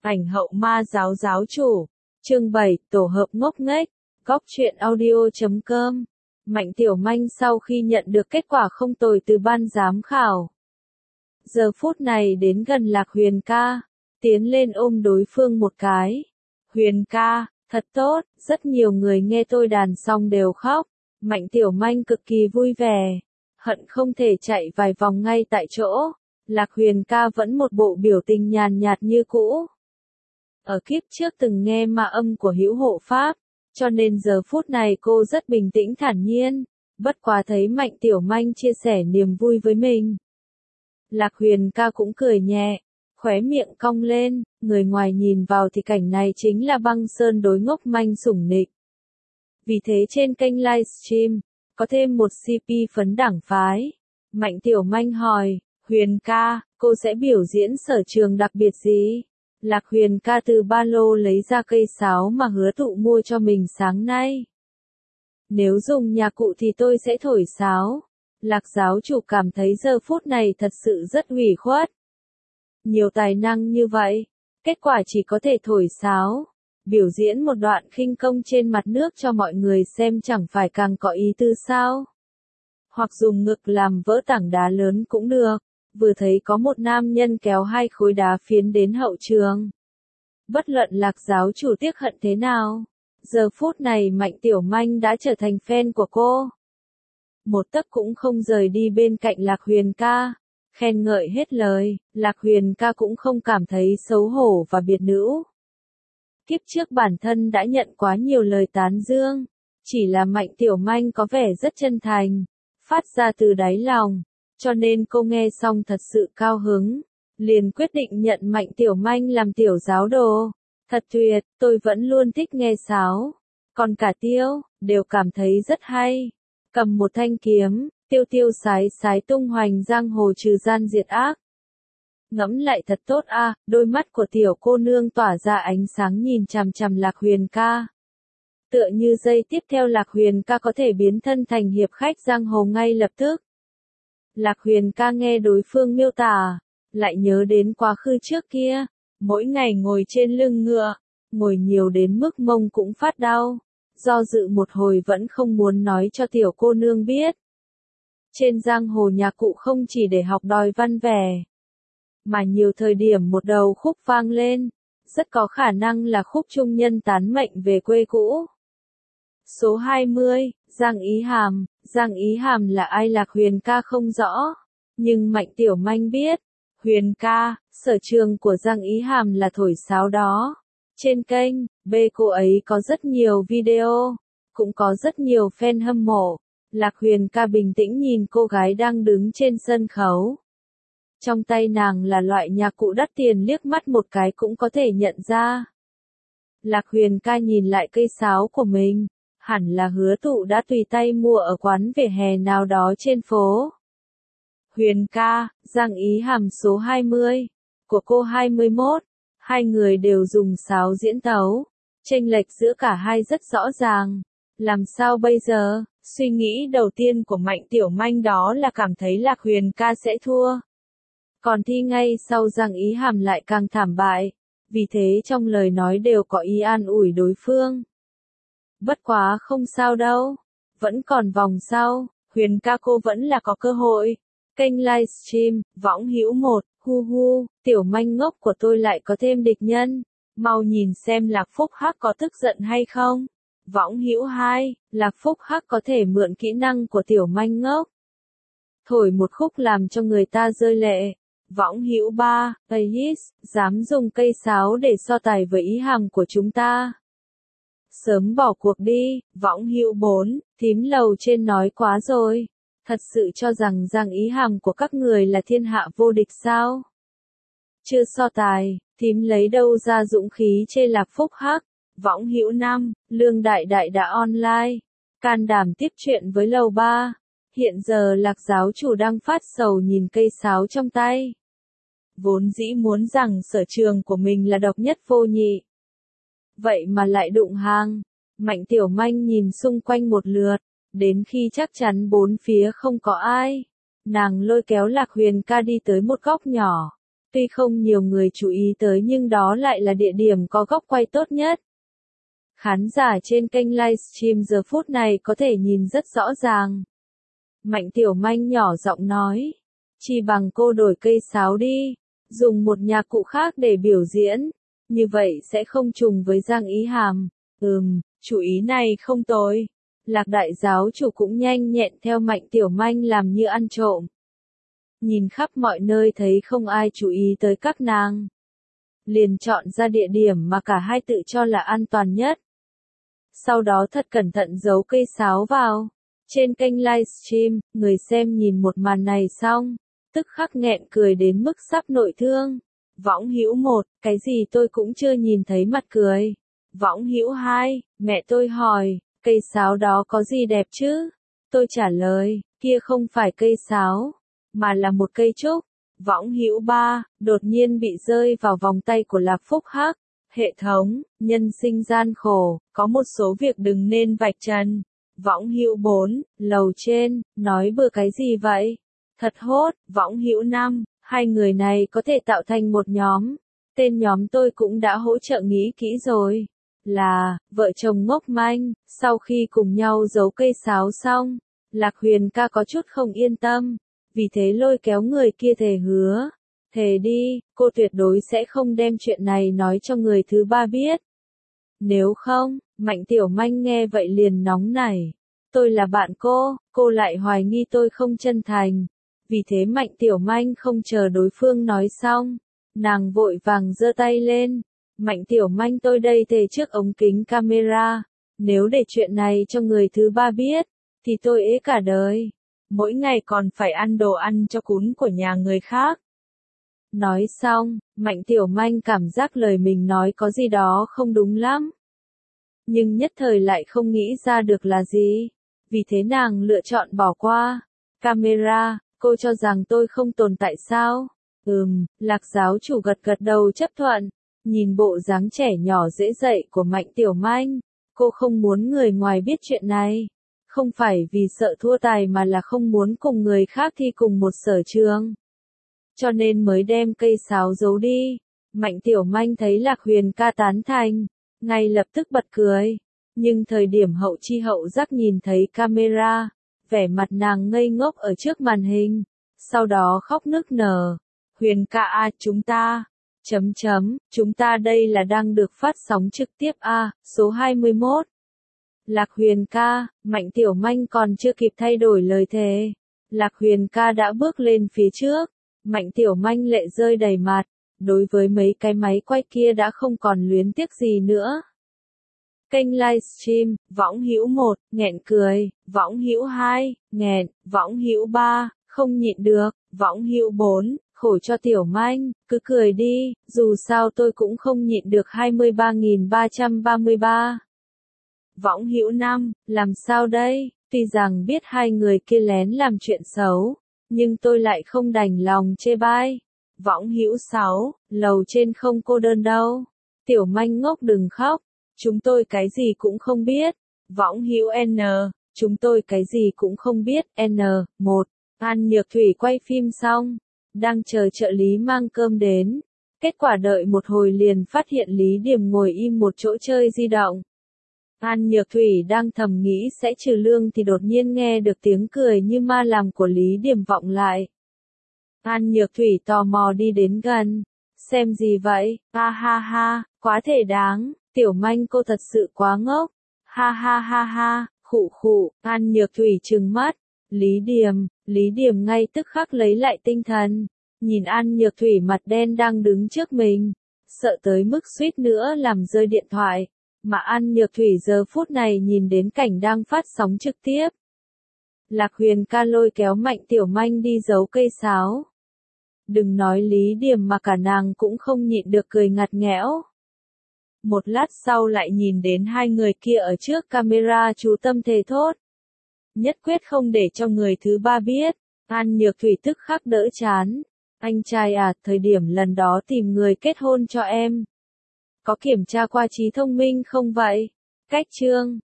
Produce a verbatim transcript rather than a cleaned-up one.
Ảnh hậu ma giáo giáo chủ. Chương bảy, tổ hợp ngốc nghếch. Góc truyện audio chấm com. Mạnh Tiểu Manh sau khi nhận được kết quả không tồi từ ban giám khảo. Giờ phút này đến gần Lạc Huyền ca. Tiến lên ôm đối phương một cái. Huyền ca, thật tốt, rất nhiều người nghe tôi đàn xong đều khóc. Mạnh Tiểu Manh cực kỳ vui vẻ. Hận không thể chạy vài vòng ngay tại chỗ. Lạc Huyền ca vẫn một bộ biểu tình nhàn nhạt như cũ. Ở kiếp trước từng nghe ma âm của Hữu Hộ Pháp, cho nên giờ phút này cô rất bình tĩnh thản nhiên, bất quá thấy Mạnh Tiểu Manh chia sẻ niềm vui với mình. Lạc Huyền ca cũng cười nhẹ, khóe miệng cong lên, người ngoài nhìn vào thì cảnh này chính là Băng Sơn đối ngốc manh sủng nịnh. Vì thế trên kênh livestream, có thêm một xê pê phấn đảng phái. Mạnh Tiểu Manh hỏi, Huyền ca, cô sẽ biểu diễn sở trường đặc biệt gì? Lạc Huyền ca từ ba lô lấy ra cây sáo mà hứa tụ mua cho mình sáng nay. Nếu dùng nhạc cụ thì tôi sẽ thổi sáo. Lạc giáo chủ cảm thấy giờ phút này thật sự rất ủy khuất. Nhiều tài năng như vậy, kết quả chỉ có thể thổi sáo. Biểu diễn một đoạn khinh công trên mặt nước cho mọi người xem chẳng phải càng có ý tư sao? Hoặc dùng ngực làm vỡ tảng đá lớn cũng được. Vừa thấy có một nam nhân kéo hai khối đá phiến đến hậu trường. Bất luận Lạc giáo chủ tiếc hận thế nào, giờ phút này Mạnh Tiểu Manh đã trở thành fan của cô. Một tấc cũng không rời đi bên cạnh Lạc Huyền ca, khen ngợi hết lời, Lạc Huyền ca cũng không cảm thấy xấu hổ và biệt nữ. Kiếp trước bản thân đã nhận quá nhiều lời tán dương, chỉ là Mạnh Tiểu Manh có vẻ rất chân thành, phát ra từ đáy lòng. Cho nên cô nghe xong thật sự cao hứng, liền quyết định nhận Mạnh Tiểu Manh làm tiểu giáo đồ. Thật tuyệt, tôi vẫn luôn thích nghe sáo. Còn cả Tiêu, đều cảm thấy rất hay. Cầm một thanh kiếm, tiêu tiêu sái sái tung hoành giang hồ trừ gian diệt ác. Ngẫm lại thật tốt a, à, đôi mắt của tiểu cô nương tỏa ra ánh sáng nhìn chằm chằm Lạc Huyền ca. Tựa như giây tiếp theo Lạc Huyền ca có thể biến thân thành hiệp khách giang hồ ngay lập tức. Lạc Huyền ca nghe đối phương miêu tả, lại nhớ đến quá khứ trước kia, mỗi ngày ngồi trên lưng ngựa, ngồi nhiều đến mức mông cũng phát đau, do dự một hồi vẫn không muốn nói cho tiểu cô nương biết. Trên giang hồ nhạc cụ không chỉ để học đòi văn vẻ, mà nhiều thời điểm một đầu khúc vang lên, rất có khả năng là khúc trung nhân tán mệnh về quê cũ. Số hai mươi, Giang Ý Hàm. Giang Ý Hàm là ai Lạc Huyền ca không rõ, nhưng Mạnh Tiểu Manh biết. Huyền ca, sở trường của Giang Ý Hàm là thổi sáo đó. Trên kênh, B cô ấy có rất nhiều video, cũng có rất nhiều fan hâm mộ. Lạc Huyền ca bình tĩnh nhìn cô gái đang đứng trên sân khấu. Trong tay nàng là loại nhạc cụ đắt tiền, liếc mắt một cái cũng có thể nhận ra. Lạc Huyền ca nhìn lại cây sáo của mình. Hẳn là Hứa Tụ đã tùy tay mua ở quán vỉa hè nào đó trên phố. Huyền ca, Giang Ý Hàm số hai mươi, của cô hai mươi mốt, hai người đều dùng sáo diễn tấu, chênh lệch giữa cả hai rất rõ ràng. Làm sao bây giờ? Suy nghĩ đầu tiên của Mạnh Tiểu Manh đó là cảm thấy Lạc Huyền ca sẽ thua. Còn thi ngay sau Giang Ý Hàm lại càng thảm bại, vì thế trong lời nói đều có ý an ủi đối phương. Bất quá không sao đâu, vẫn còn vòng sau, Huyền ca cô vẫn là có cơ hội. Kênh livestream, Võng Hữu một, hu hu, Tiểu Manh ngốc của tôi lại có thêm địch nhân, mau nhìn xem Lạc Phúc Hắc có tức giận hay không. Võng Hữu hai, Lạc Phúc Hắc có thể mượn kỹ năng của Tiểu Manh ngốc, thổi một khúc làm cho người ta rơi lệ. Võng Hữu ba, Ayis, dám dùng cây sáo để so tài với Ý Hàm của chúng ta. Sớm bỏ cuộc đi. Võng Hữu bốn, thím lầu trên nói quá rồi. Thật sự cho rằng Giang Ý Hàm của các người là thiên hạ vô địch sao? Chưa so tài, thím lấy đâu ra dũng khí chê Lạc Phúc Hắc. Võng Hữu năm, Lương Đại Đại đã online, can đảm tiếp chuyện với lầu ba. Hiện giờ Lạc giáo chủ đang phát sầu nhìn cây sáo trong tay. Vốn dĩ muốn rằng sở trường của mình là độc nhất vô nhị. Vậy mà lại đụng hàng. Mạnh Tiểu Manh nhìn xung quanh một lượt, đến khi chắc chắn bốn phía không có ai, nàng lôi kéo Lạc Huyền ca đi tới một góc nhỏ, Tuy không nhiều người chú ý tới nhưng đó lại là địa điểm có góc quay tốt nhất. Khán giả trên kênh livestream giờ phút này có thể nhìn rất rõ ràng. Mạnh Tiểu Manh nhỏ giọng nói. Chi bằng cô đổi cây sáo đi. Dùng một nhạc cụ khác để biểu diễn. Như vậy sẽ không trùng với Giang Ý Hàm. Ừm, chủ ý này không tồi. Lạc đại giáo chủ cũng nhanh nhẹn theo Mạnh Tiểu Manh làm như ăn trộm. Nhìn khắp mọi nơi thấy không ai chú ý tới các nàng. Liền chọn ra địa điểm mà cả hai tự cho là an toàn nhất. Sau đó thật cẩn thận giấu cây sáo vào. Trên kênh livestream, người xem nhìn một màn này xong, tức khắc nghẹn cười đến mức sắp nội thương. Võng Hữu một, cái gì tôi cũng chưa nhìn thấy mặt cười. Võng Hữu hai, mẹ tôi hỏi, cây sáo đó có gì đẹp chứ? Tôi trả lời, kia không phải cây sáo, mà là một cây trúc. Võng Hữu ba, đột nhiên bị rơi vào vòng tay của Lạc Phúc Hắc. Hệ thống, nhân sinh gian khổ, có một số việc đừng nên vạch trần. Võng Hữu bốn, lầu trên, nói bừa cái gì vậy? Thật hốt, Võng Hữu năm, hai người này có thể tạo thành một nhóm. Tên nhóm tôi cũng đã hỗ trợ nghĩ kỹ rồi. Là, vợ chồng ngốc manh, sau khi cùng nhau giấu cây sáo xong, Lạc Huyền ca có chút không yên tâm. Vì thế lôi kéo người kia thề hứa. Thề đi, cô tuyệt đối sẽ không đem chuyện này nói cho người thứ ba biết. Nếu không, Mạnh Tiểu Manh nghe vậy liền nóng nảy. Tôi là bạn cô, cô lại hoài nghi tôi không chân thành. Vì thế Mạnh Tiểu Manh không chờ đối phương nói xong. Nàng vội vàng giơ tay lên. Mạnh Tiểu Manh tôi đây thề trước ống kính camera. Nếu để chuyện này cho người thứ ba biết, thì tôi ế cả đời. Mỗi ngày còn phải ăn đồ ăn cho cún của nhà người khác. Nói xong, Mạnh Tiểu Manh cảm giác lời mình nói có gì đó không đúng lắm. Nhưng nhất thời lại không nghĩ ra được là gì. Vì thế nàng lựa chọn bỏ qua. Camera, cô cho rằng tôi không tồn tại sao? Ừm, Lạc giáo chủ gật gật đầu chấp thuận. Nhìn bộ dáng trẻ nhỏ dễ dậy của Mạnh Tiểu Manh, cô không muốn người ngoài biết chuyện này. Không phải vì sợ thua tài mà là không muốn cùng người khác thi cùng một sở trường. Cho nên mới đem cây sáo giấu đi. Mạnh Tiểu Manh thấy Lạc Huyền ca tán thành, ngay lập tức bật cười. Nhưng thời điểm hậu chi hậu giác nhìn thấy camera, vẻ mặt nàng ngây ngốc ở trước màn hình. Sau đó khóc nức nở. Huyền ca a chúng ta. Chấm chấm, chúng ta đây là đang được phát sóng trực tiếp a, số hai mươi mốt. Lạc Huyền ca, Mạnh Tiểu Manh còn chưa kịp thay đổi lời thề. Lạc Huyền ca đã bước lên phía trước. Mạnh Tiểu Manh lệ rơi đầy mặt. Đối với mấy cái máy quay kia đã không còn luyến tiếc gì nữa. Kênh livestream, Võng Hữu một, nghẹn cười. Võng Hữu hai, nghẹn. Võng Hữu ba, không nhịn được. Võng Hữu bốn, khổ cho Tiểu Manh, cứ cười đi, dù sao tôi cũng không nhịn được hai mươi ba nghìn ba trăm ba mươi ba. Võng Hữu năm, làm sao đây, tuy rằng biết hai người kia lén làm chuyện xấu, nhưng tôi lại không đành lòng chê bai. Võng Hữu sáu, lầu trên không cô đơn đâu. Tiểu Manh ngốc đừng khóc, chúng tôi cái gì cũng không biết. Võng Hữu N, chúng tôi cái gì cũng không biết. N, một, An Nhược Thủy quay phim xong, đang chờ trợ lý mang cơm đến. Kết quả đợi một hồi liền phát hiện Lý Điềm ngồi im một chỗ chơi di động. An Nhược Thủy đang thầm nghĩ sẽ trừ lương thì đột nhiên nghe được tiếng cười như ma làm của Lý Điềm vọng lại. An Nhược Thủy tò mò đi đến gần. Xem gì vậy? Ha ha ha, quá thể đáng, Tiểu Manh cô thật sự quá ngốc. Ha ha ha ha, khụ khụ, An Nhược Thủy trừng mắt. Lý Điềm, Lý Điềm ngay tức khắc lấy lại tinh thần. Nhìn An Nhược Thủy mặt đen đang đứng trước mình. Sợ tới mức suýt nữa làm rơi điện thoại. Mà An Nhược Thủy giờ phút này nhìn đến cảnh đang phát sóng trực tiếp. Lạc Huyền ca lôi kéo Mạnh Tiểu Manh đi giấu cây sáo. Đừng nói Lý Điềm mà cả nàng cũng không nhịn được cười ngặt nghẽo. Một lát sau lại nhìn đến hai người kia ở trước camera chú tâm thề thốt. Nhất quyết không để cho người thứ ba biết. An Nhược Thủy tức khắc đỡ chán. Anh trai à, thời điểm lần đó tìm người kết hôn cho em. Có kiểm tra qua trí thông minh không vậy? Cách chương.